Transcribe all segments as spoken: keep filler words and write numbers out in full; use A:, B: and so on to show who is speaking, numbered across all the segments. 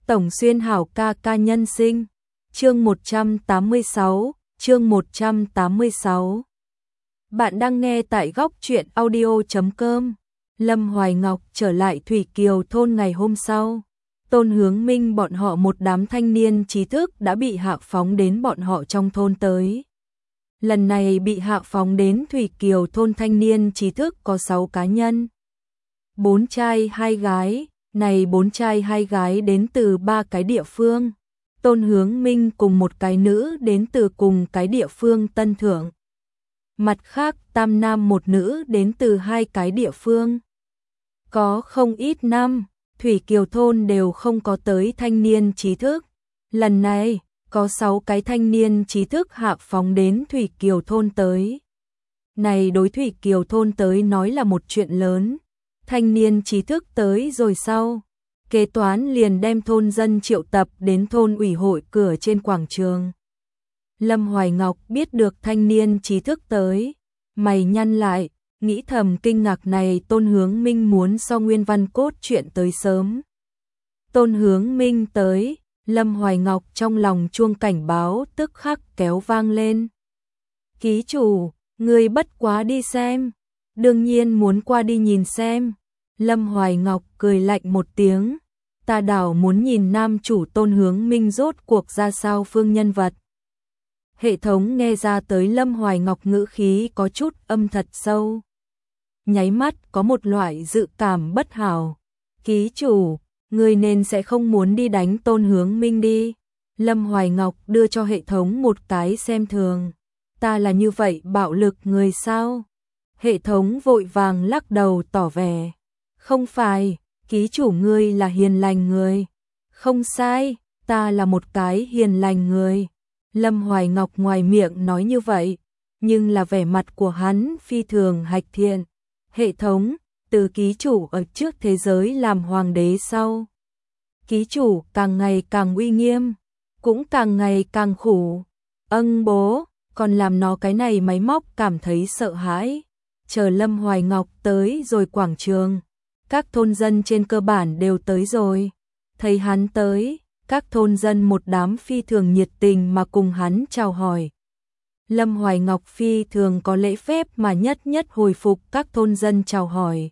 A: Tổng Xuyên Hảo ca ca nhân sinh. Chương một trăm tám mươi sáu, chương một trăm tám mươi sáu. Bạn đang nghe tại góc truyện audio chấm com. Lâm Hoài Ngọc trở lại Thủy Kiều thôn ngày hôm sau. Tôn Hướng Minh bọn họ một đám thanh niên trí thức đã bị hạ phóng đến bọn họ trong thôn tới. Lần này bị hạ phóng đến Thủy Kiều thôn thanh niên trí thức có sáu cá nhân. Bốn trai hai gái, này bốn trai hai gái đến từ ba cái địa phương. Tôn Hướng Minh cùng một cái nữ đến từ cùng cái địa phương Tân Thượng. Mặt khác tam nam một nữ đến từ hai cái địa phương. Có không ít năm, Thủy Kiều thôn đều không có tới thanh niên trí thức. Lần này, có sáu cái thanh niên trí thức hạ phóng đến Thủy Kiều thôn tới. Này đối Thủy Kiều thôn tới nói là một chuyện lớn. Thanh niên trí thức tới rồi sau. Kế toán liền đem thôn dân triệu tập đến thôn ủy hội cửa trên quảng trường. Lâm Hoài Ngọc biết được thanh niên trí thức tới. Mày nhăn lại, nghĩ thầm kinh ngạc này Tôn Hướng Minh muốn so nguyên văn cốt chuyện tới sớm. Tôn Hướng Minh tới, Lâm Hoài Ngọc trong lòng chuông cảnh báo tức khắc kéo vang lên. Ký chủ, người bất quá đi xem. Đương nhiên muốn qua đi nhìn xem. Lâm Hoài Ngọc cười lạnh một tiếng. Ta đảo muốn nhìn nam chủ Tôn Hướng Minh rốt cuộc ra sao phương nhân vật. Hệ thống nghe ra tới Lâm Hoài Ngọc ngữ khí có chút âm thật sâu. Nháy mắt có một loại dự cảm bất hảo. Ký chủ, người nên sẽ không muốn đi đánh Tôn Hướng Minh đi. Lâm Hoài Ngọc đưa cho hệ thống một cái xem thường. Ta là như vậy bạo lực người sao? Hệ thống vội vàng lắc đầu tỏ vẻ. Không phải, ký chủ ngươi là hiền lành người. Không sai, ta là một cái hiền lành người. Lâm Hoài Ngọc ngoài miệng nói như vậy, nhưng là vẻ mặt của hắn phi thường hạch thiện. Hệ thống, từ ký chủ ở trước thế giới làm hoàng đế sau. Ký chủ càng ngày càng uy nghiêm, cũng càng ngày càng khủ. Âng bố, còn làm nó cái này máy móc cảm thấy sợ hãi. Chờ Lâm Hoài Ngọc tới rồi quảng trường. Các thôn dân trên cơ bản đều tới rồi. Thấy hắn tới, các thôn dân một đám phi thường nhiệt tình mà cùng hắn chào hỏi. Lâm Hoài Ngọc phi thường có lễ phép mà nhất nhất hồi phục các thôn dân chào hỏi.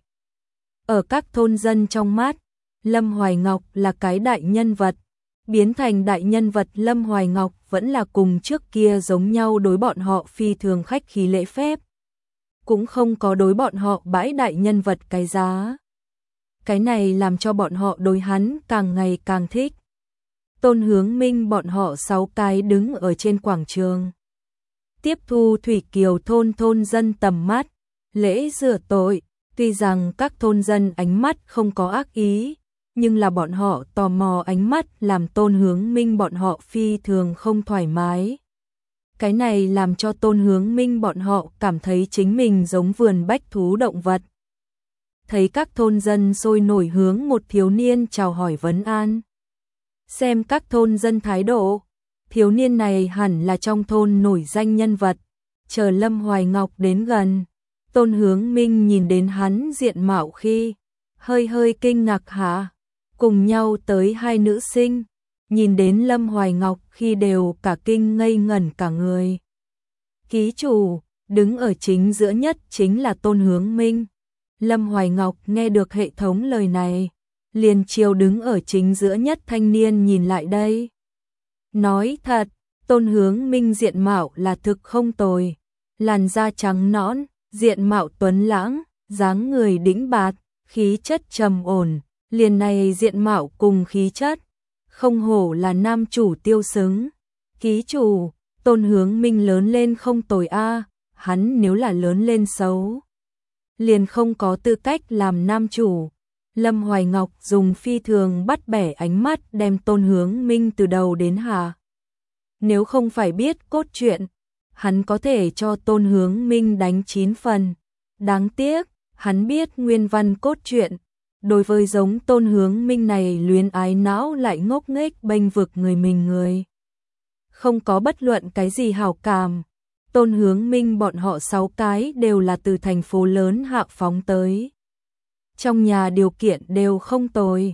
A: Ở các thôn dân trong mắt, Lâm Hoài Ngọc là cái đại nhân vật. Biến thành đại nhân vật Lâm Hoài Ngọc vẫn là cùng trước kia giống nhau đối bọn họ phi thường khách khí lễ phép. Cũng không có đối bọn họ bãi đại nhân vật cái giá. Cái này làm cho bọn họ đối hắn càng ngày càng thích. Tôn Hướng Minh bọn họ sáu cái đứng ở trên quảng trường. Tiếp thu Thủy Kiều thôn thôn dân tầm mắt, lễ rửa tội. Tuy rằng các thôn dân ánh mắt không có ác ý, nhưng là bọn họ tò mò ánh mắt làm Tôn Hướng Minh bọn họ phi thường không thoải mái. Cái này làm cho Tôn Hướng Minh bọn họ cảm thấy chính mình giống vườn bách thú động vật. Thấy các thôn dân sôi nổi hướng một thiếu niên chào hỏi vấn an. Xem các thôn dân thái độ, thiếu niên này hẳn là trong thôn nổi danh nhân vật. Chờ Lâm Hoài Ngọc đến gần, Tôn Hướng Minh nhìn đến hắn diện mạo khi, hơi hơi kinh ngạc hả? Cùng nhau tới hai nữ sinh, nhìn đến Lâm Hoài Ngọc khi đều cả kinh ngây ngẩn cả người. Ký chủ, đứng ở chính giữa nhất chính là Tôn Hướng Minh. Lâm Hoài Ngọc nghe được hệ thống lời này, liền chiều đứng ở chính giữa nhất thanh niên nhìn lại đây. Nói thật, Tôn Hướng Minh diện mạo là thực không tồi, làn da trắng nõn, diện mạo tuấn lãng, dáng người đĩnh bạt, khí chất trầm ổn, liền này diện mạo cùng khí chất, không hổ là nam chủ tiêu xứng. Ký chủ, Tôn Hướng Minh lớn lên không tồi a, hắn nếu là lớn lên xấu, liền không có tư cách làm nam chủ. Lâm Hoài Ngọc dùng phi thường bắt bẻ ánh mắt đem Tôn Hướng Minh từ đầu đến hạ. Nếu không phải biết cốt truyện, hắn có thể cho Tôn Hướng Minh đánh chín phần. Đáng tiếc, hắn biết nguyên văn cốt truyện. Đối với giống Tôn Hướng Minh này luyến ái não lại ngốc nghếch bênh vực người mình người. Không có bất luận cái gì hảo cảm. Tôn Hướng Minh bọn họ sáu cái đều là từ thành phố lớn hạ phóng tới. Trong nhà điều kiện đều không tồi.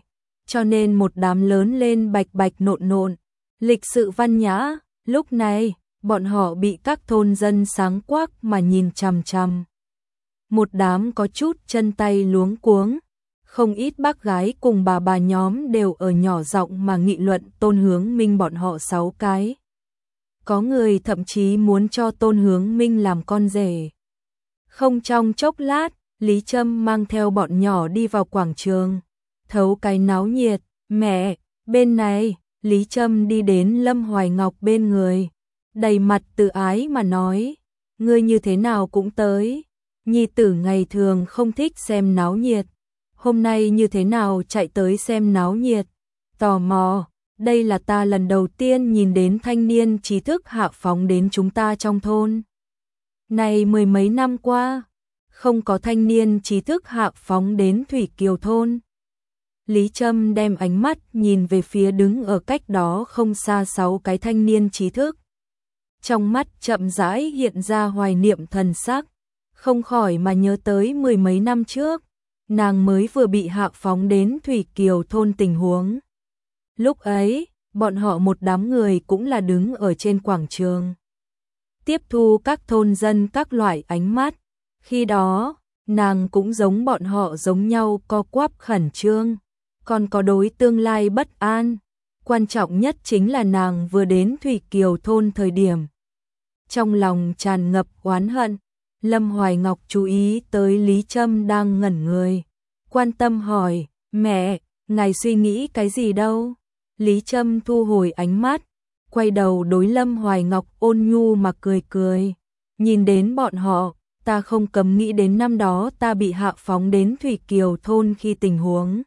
A: cho nên một đám lớn lên bạch bạch nộn nộn, lịch sự văn nhã. Lúc này, bọn họ bị các thôn dân sáng quắc mà nhìn chằm chằm. Một đám có chút chân tay luống cuống, không ít bác gái cùng bà bà nhóm đều ở nhỏ giọng mà nghị luận Tôn Hướng Minh bọn họ sáu cái. Có người thậm chí muốn cho Tôn Hướng Minh làm con rể. Không trong chốc lát, Lý Trâm mang theo bọn nhỏ đi vào quảng trường, thấu cái náo nhiệt. Mẹ, bên này, Lý Trâm đi đến Lâm Hoài Ngọc bên người, đầy mặt từ ái mà nói, ngươi như thế nào cũng tới, nhi tử ngày thường không thích xem náo nhiệt, hôm nay như thế nào chạy tới xem náo nhiệt, tò mò, đây là ta lần đầu tiên nhìn đến thanh niên trí thức hạ phóng đến chúng ta trong thôn. Này mười mấy năm qua, không có thanh niên trí thức hạ phóng đến Thủy Kiều thôn. Lý Trâm đem ánh mắt nhìn về phía đứng ở cách đó không xa sáu cái thanh niên trí thức. Trong mắt chậm rãi hiện ra hoài niệm thần sắc, không khỏi mà nhớ tới mười mấy năm trước, nàng mới vừa bị hạ phóng đến Thủy Kiều thôn tình huống. Lúc ấy, bọn họ một đám người cũng là đứng ở trên quảng trường, tiếp thu các thôn dân các loại ánh mắt. Khi đó, nàng cũng giống bọn họ giống nhau co quắp khẩn trương, còn có đối tương lai bất an. Quan trọng nhất chính là nàng vừa đến Thủy Kiều thôn thời điểm, trong lòng tràn ngập oán hận. Lâm Hoài Ngọc chú ý tới Lý Trâm đang ngẩn người, quan tâm hỏi, mẹ, ngài suy nghĩ cái gì đâu? Lý Trâm thu hồi ánh mắt, quay đầu đối Lâm Hoài Ngọc ôn nhu mà cười cười, nhìn đến bọn họ, ta không cấm nghĩ đến năm đó ta bị hạ phóng đến Thủy Kiều thôn khi tình huống.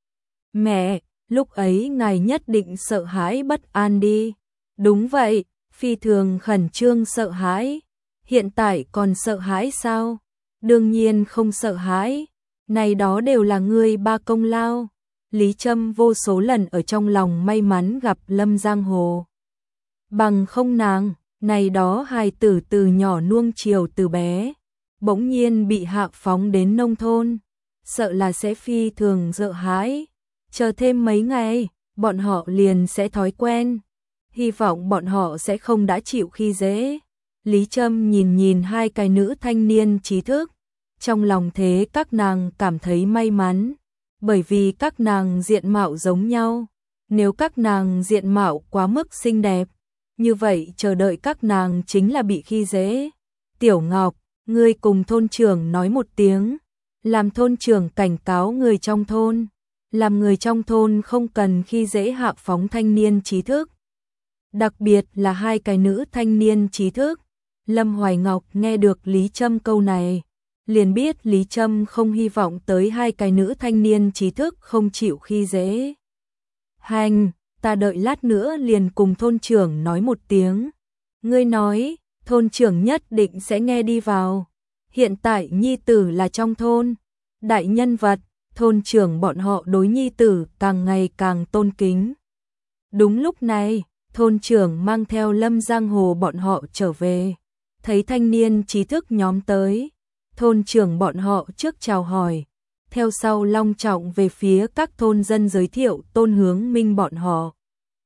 A: Mẹ, lúc ấy ngài nhất định sợ hãi bất an đi. Đúng vậy, phi thường khẩn trương sợ hãi. Hiện tại còn sợ hãi sao? Đương nhiên không sợ hãi. Này đó đều là ngươi ba công lao. Lý Trâm vô số lần ở trong lòng may mắn gặp Lâm Giang Hồ. Bằng không nàng, này đó hài tử từ nhỏ nuông chiều từ bé, bỗng nhiên bị hạ phóng đến nông thôn, sợ là sẽ phi thường sợ hãi. Chờ thêm mấy ngày, bọn họ liền sẽ thói quen. Hy vọng bọn họ sẽ không đã chịu khi dễ. Lý Trâm nhìn nhìn hai cái nữ thanh niên trí thức, trong lòng thế các nàng cảm thấy may mắn, bởi vì các nàng diện mạo giống nhau. Nếu các nàng diện mạo quá mức xinh đẹp, như vậy chờ đợi các nàng chính là bị khi dễ. Tiểu Ngọc, ngươi cùng thôn trưởng nói một tiếng, làm thôn trưởng cảnh cáo người trong thôn, làm người trong thôn không cần khi dễ hạ phóng thanh niên trí thức. Đặc biệt là hai cái nữ thanh niên trí thức. Lâm Hoài Ngọc nghe được Lý Trâm câu này, liền biết Lý Trâm không hy vọng tới hai cái nữ thanh niên trí thức không chịu khi dễ. Hành, ta đợi lát nữa liền cùng thôn trưởng nói một tiếng. Ngươi nói, thôn trưởng nhất định sẽ nghe đi vào. Hiện tại nhi tử là trong thôn, đại nhân vật, thôn trưởng bọn họ đối nhi tử càng ngày càng tôn kính. Đúng lúc này, thôn trưởng mang theo Lâm Giang Hồ bọn họ trở về, thấy thanh niên trí thức nhóm tới, thôn trưởng bọn họ trước chào hỏi, theo sau long trọng về phía các thôn dân giới thiệu Tôn Hướng Minh bọn họ.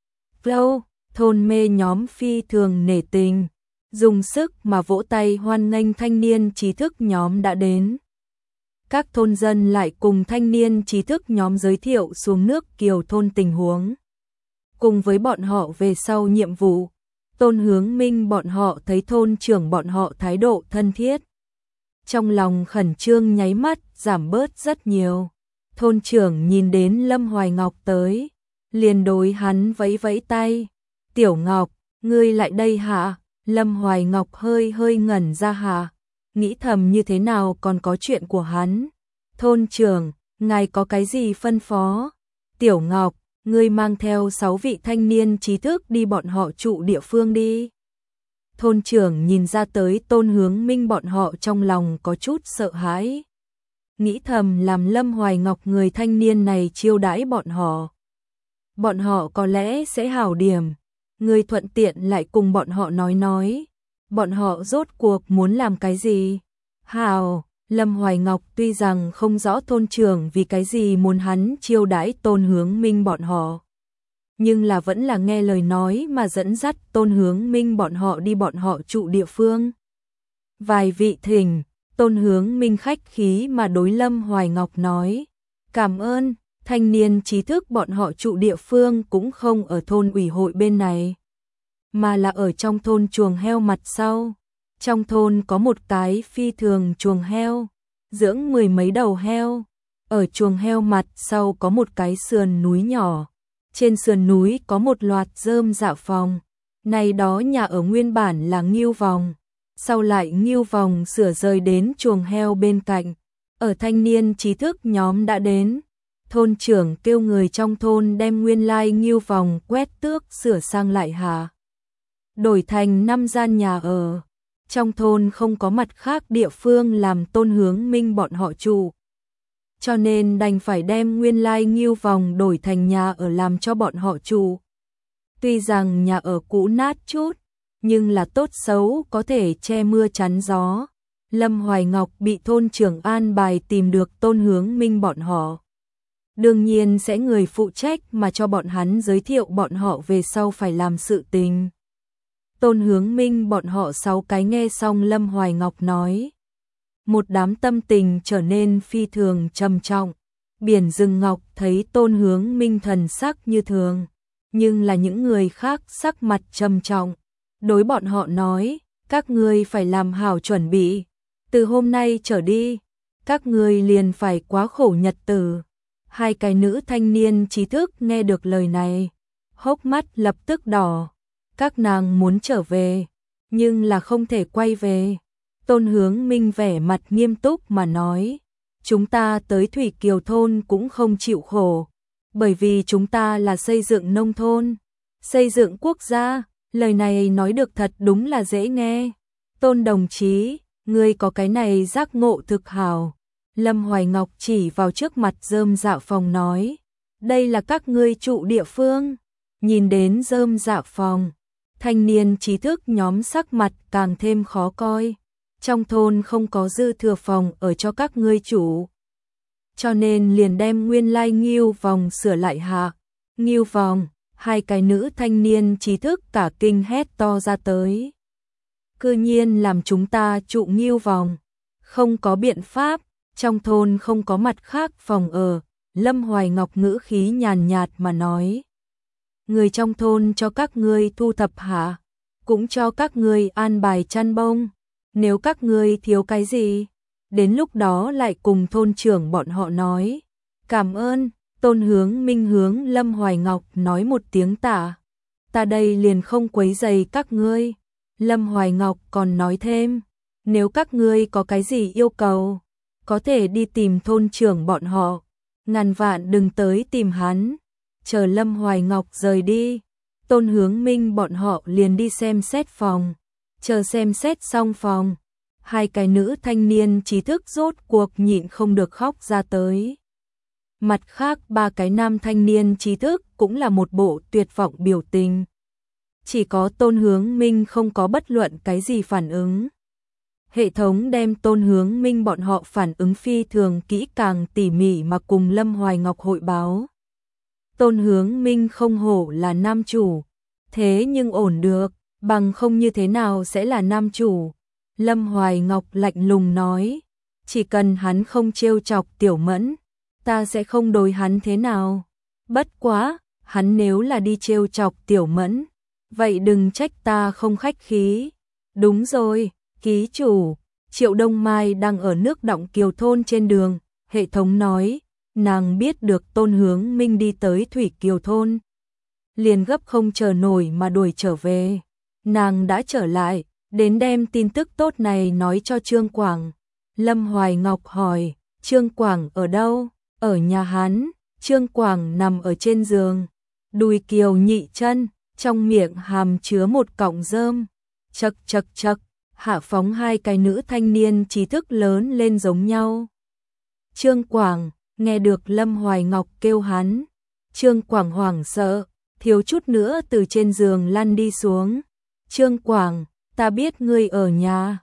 A: Lâu, thôn mê nhóm phi thường nể tình, dùng sức mà vỗ tay hoan nghênh thanh niên trí thức nhóm đã đến. Các thôn dân lại cùng thanh niên trí thức nhóm giới thiệu xuống nước Kiều thôn tình huống. Cùng với bọn họ về sau nhiệm vụ, Tôn Hướng Minh bọn họ thấy thôn trưởng bọn họ thái độ thân thiết. Trong lòng khẩn trương nháy mắt giảm bớt rất nhiều. Thôn trưởng nhìn đến Lâm Hoài Ngọc tới, liền đối hắn vẫy vẫy tay. Tiểu Ngọc, ngươi lại đây hả? Lâm Hoài Ngọc hơi hơi ngẩn ra hả? Nghĩ thầm như thế nào còn có chuyện của hắn. Thôn trưởng, ngài có cái gì phân phó? Tiểu Ngọc, ngươi mang theo sáu vị thanh niên trí thức đi bọn họ trụ địa phương đi. Thôn trưởng nhìn ra tới Tôn Hướng Minh bọn họ trong lòng có chút sợ hãi. Nghĩ thầm làm Lâm Hoài Ngọc người thanh niên này chiêu đãi bọn họ. Bọn họ có lẽ sẽ hảo điểm. Người thuận tiện lại cùng bọn họ nói nói. Bọn họ rốt cuộc muốn làm cái gì? Hảo, Lâm Hoài Ngọc tuy rằng không rõ thôn trưởng vì cái gì muốn hắn chiêu đãi Tôn Hướng Minh bọn họ, nhưng là vẫn là nghe lời nói mà dẫn dắt Tôn Hướng Minh bọn họ đi bọn họ trụ địa phương. Vài vị thỉnh, Tôn Hướng Minh khách khí mà đối Lâm Hoài Ngọc nói, cảm ơn, thanh niên trí thức bọn họ trụ địa phương cũng không ở thôn ủy hội bên này, mà là ở trong thôn chuồng heo mặt sau. Trong thôn có một cái phi thường chuồng heo, dưỡng mười mấy đầu heo. Ở chuồng heo mặt sau có một cái sườn núi nhỏ. Trên sườn núi có một loạt rơm dạ phòng. Này đó nhà ở nguyên bản là Ngưu Vòng. Sau lại Ngưu Vòng sửa rời đến chuồng heo bên cạnh. Ở thanh niên trí thức nhóm đã đến. Thôn trưởng kêu người trong thôn đem nguyên lai Ngưu Vòng quét tước sửa sang lại hà. Đổi thành năm gian nhà ở. Trong thôn không có mặt khác địa phương làm Tôn Hướng Minh bọn họ trụ. Cho nên đành phải đem nguyên lai Ngưu Vòng đổi thành nhà ở làm cho bọn họ trụ. Tuy rằng nhà ở cũ nát chút, nhưng là tốt xấu có thể che mưa chắn gió. Lâm Hoài Ngọc bị thôn trưởng an bài tìm được Tôn Hướng Minh bọn họ. Đương nhiên sẽ người phụ trách mà cho bọn hắn giới thiệu bọn họ về sau phải làm sự tình. Tôn Hướng Minh bọn họ sáu cái nghe xong Lâm Hoài Ngọc nói. Một đám tâm tình trở nên phi thường trầm trọng. Biển rừng ngọc thấy Tôn Hướng Minh thần sắc như thường, nhưng là những người khác sắc mặt trầm trọng. Đối bọn họ nói, các ngươi phải làm hảo chuẩn bị. Từ hôm nay trở đi, các ngươi liền phải quá khổ nhật tử. Hai cái nữ thanh niên trí thức nghe được lời này, hốc mắt lập tức đỏ. Các nàng muốn trở về, nhưng là không thể quay về. Tôn Hướng Minh vẻ mặt nghiêm túc mà nói, chúng ta tới Thủy Kiều thôn cũng không chịu khổ, bởi vì chúng ta là xây dựng nông thôn, xây dựng quốc gia. Lời này nói được thật đúng là dễ nghe. Tôn đồng chí, ngươi có cái này giác ngộ thực hảo. Lâm Hoài Ngọc chỉ vào trước mặt rơm dạ phòng nói, đây là các ngươi trụ địa phương. Nhìn đến rơm dạ phòng, thanh niên trí thức nhóm sắc mặt càng thêm khó coi. Trong thôn không có dư thừa phòng ở cho các ngươi chủ, cho nên liền đem nguyên lai Ngưu Vòng sửa lại hạ. Ngưu Vòng, hai cái nữ thanh niên trí thức cả kinh hét to ra tới. Cư nhiên làm chúng ta trụ Ngưu Vòng, không có biện pháp, trong thôn không có mặt khác phòng ở. Lâm Hoài Ngọc ngữ khí nhàn nhạt mà nói, người trong thôn cho các ngươi thu thập hạ, cũng cho các ngươi an bài chăn bông. Nếu các ngươi thiếu cái gì, đến lúc đó lại cùng thôn trưởng bọn họ nói. Cảm ơn. Tôn Hướng Minh hướng Lâm Hoài Ngọc nói một tiếng tạ. Ta đây liền không quấy rầy các ngươi. Lâm Hoài Ngọc còn nói thêm, nếu các ngươi có cái gì yêu cầu, có thể đi tìm thôn trưởng bọn họ, ngàn vạn đừng tới tìm hắn. Chờ Lâm Hoài Ngọc rời đi, Tôn Hướng Minh bọn họ liền đi xem xét phòng. Chờ xem xét xong phòng, hai cái nữ thanh niên trí thức rốt cuộc nhịn không được khóc ra tới. Mặt khác ba cái nam thanh niên trí thức cũng là một bộ tuyệt vọng biểu tình. Chỉ có Tôn Hướng Minh không có bất luận cái gì phản ứng. Hệ thống đem Tôn Hướng Minh bọn họ phản ứng phi thường kỹ càng tỉ mỉ mà cùng Lâm Hoài Ngọc hội báo. Tôn Hướng Minh không hổ là nam chủ, thế nhưng ổn được, bằng không như thế nào sẽ là nam chủ. Lâm Hoài Ngọc lạnh lùng nói, chỉ cần hắn không trêu chọc Tiểu Mẫn, ta sẽ không đối hắn thế nào. Bất quá, hắn nếu là đi trêu chọc Tiểu Mẫn, vậy đừng trách ta không khách khí. Đúng rồi, ký chủ, Triệu Đông Mai đang ở nước Động Kiều thôn trên đường. Hệ thống nói, nàng biết được Tôn Hướng Minh đi tới Thủy Kiều thôn, liền gấp không chờ nổi mà đuổi trở về. Nàng đã trở lại, đến đem tin tức tốt này nói cho Trương Quảng. Lâm Hoài Ngọc hỏi, Trương Quảng ở đâu? Ở nhà hắn. Trương Quảng nằm ở trên giường, đùi kiều nhị chân, trong miệng hàm chứa một cọng rơm. Chậc chậc chậc, hạ phóng hai cái nữ thanh niên trí thức lớn lên giống nhau. Trương Quảng, nghe được Lâm Hoài Ngọc kêu hắn, Trương Quảng hoảng sợ, thiếu chút nữa từ trên giường lăn đi xuống. Trương Quảng, ta biết ngươi ở nhà.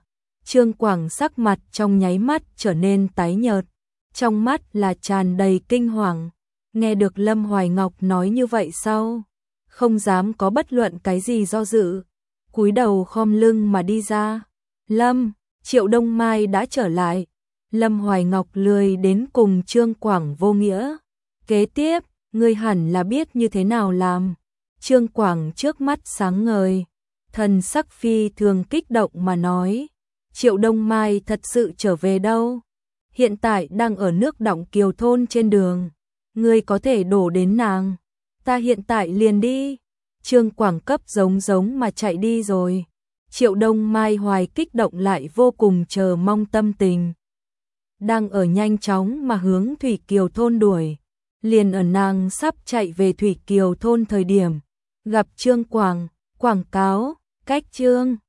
A: Trương Quảng sắc mặt trong nháy mắt trở nên tái nhợt, trong mắt là tràn đầy kinh hoàng. Nghe được Lâm Hoài Ngọc nói như vậy sau, không dám có bất luận cái gì do dự, cúi đầu khom lưng mà đi ra. Lâm, Triệu Đông Mai đã trở lại. Lâm Hoài Ngọc lười đến cùng Trương Quảng vô nghĩa. Kế tiếp, ngươi hẳn là biết như thế nào làm. Trương Quảng trước mắt sáng ngời, thần sắc phi thường kích động mà nói. Triệu Đông Mai thật sự trở về đâu? Hiện tại đang ở nước Động Kiều thôn trên đường. Ngươi có thể đổ đến nàng. Ta hiện tại liền đi. Trương Quảng cấp giống giống mà chạy đi rồi. Triệu Đông Mai hoài kích động lại vô cùng chờ mong tâm tình. Đang ở nhanh chóng mà hướng Thủy Kiều thôn đuổi. Liền ở nàng sắp chạy về Thủy Kiều thôn thời điểm. Gặp Trương Quảng, quảng cáo, cách Trương.